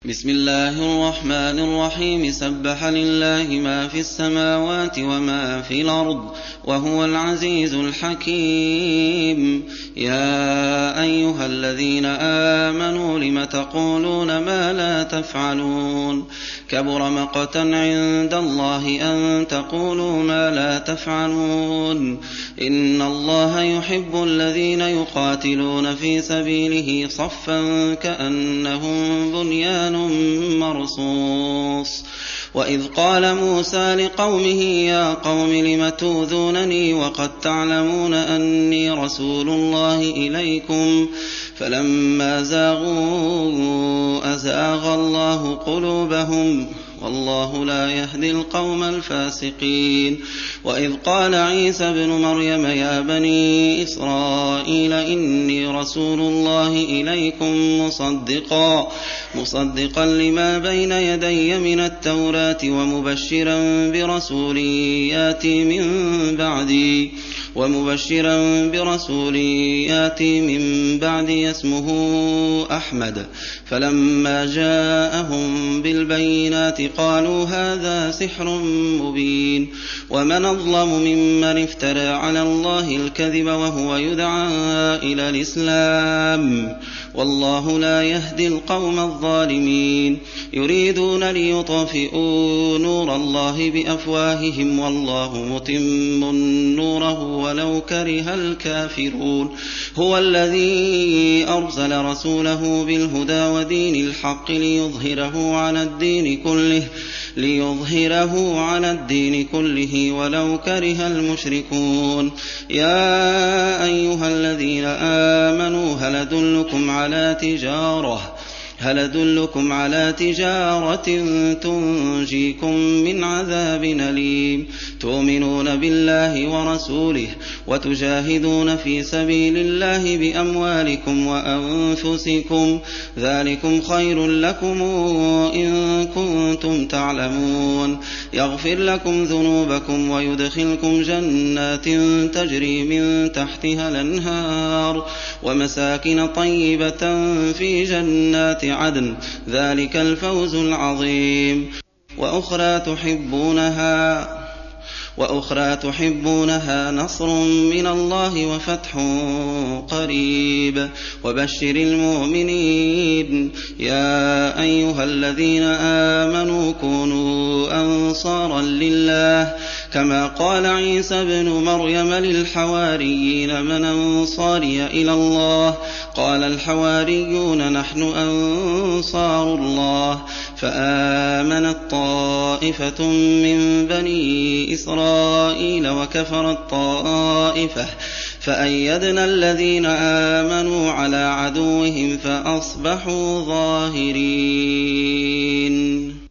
بسم الله الرحمن الرحيم سبح لله ما في السماوات وما في الأرض وهو العزيز الحكيم. يا أيها الذين آمنوا لم تقولون ما لا تفعلون كبر مقتا عند الله أن تقولوا ما لا تفعلون. إن الله يحب الذين يقاتلون في سبيله صفا كأنهم بنيان مرصوص. وإذ قال موسى لقومه يا قوم لم تؤذونني وقد تعلمون أني رسول الله إليكم فلما زاغوا أزاغ الله قلوبهم والله لا يهدي القوم الفاسقين. وإذ قال عيسى ابن مريم يا بني إسرائيل إني رسول الله إليكم مصدقا لما بين يدي من التوراة ومبشرا برسول ياتي من بعدي اسمه أحمد. فلما جاءهم بالبينات قالوا هذا سحر مبين. ومن أظلم ممن افترى على الله الكذب وهو يدعى إلى الإسلام والله لا يهدي القوم الظالمين. يريدون ليطفئوا نور الله بأفواههم والله متم نوره ولو كره الكافرون. هو الذي أرسل رسوله بالهدى ودين الحق ليظهره على الدين كله ولو كره المشركون. يا أيها الذين آمنوا هل أدلكم على تجارة تنجيكم من عذاب أليم تؤمنون بالله ورسوله وتجاهدون في سبيل الله بأموالكم وأنفسكم ذلكم خير لكم إن كنتم تعلمون. يغفر لكم ذنوبكم ويدخلكم جنات تجري من تحتها الأنهار ومساكن طيبة في جنات عدن ذلك الفوز العظيم. وأخرى تحبونها نصر من الله وفتح قريب وبشر المؤمنين. يا أيها الذين آمنوا كونوا أنصارا لله كما قال عيسى ابن مريم للحواريين من أنصاري إلى الله قال الحواريون نحن أنصار الله. فآمنت طائفة من بني إسرائيل وكفرت طائفة فأيدنا الذين آمنوا على عدوهم فأصبحوا ظاهرين.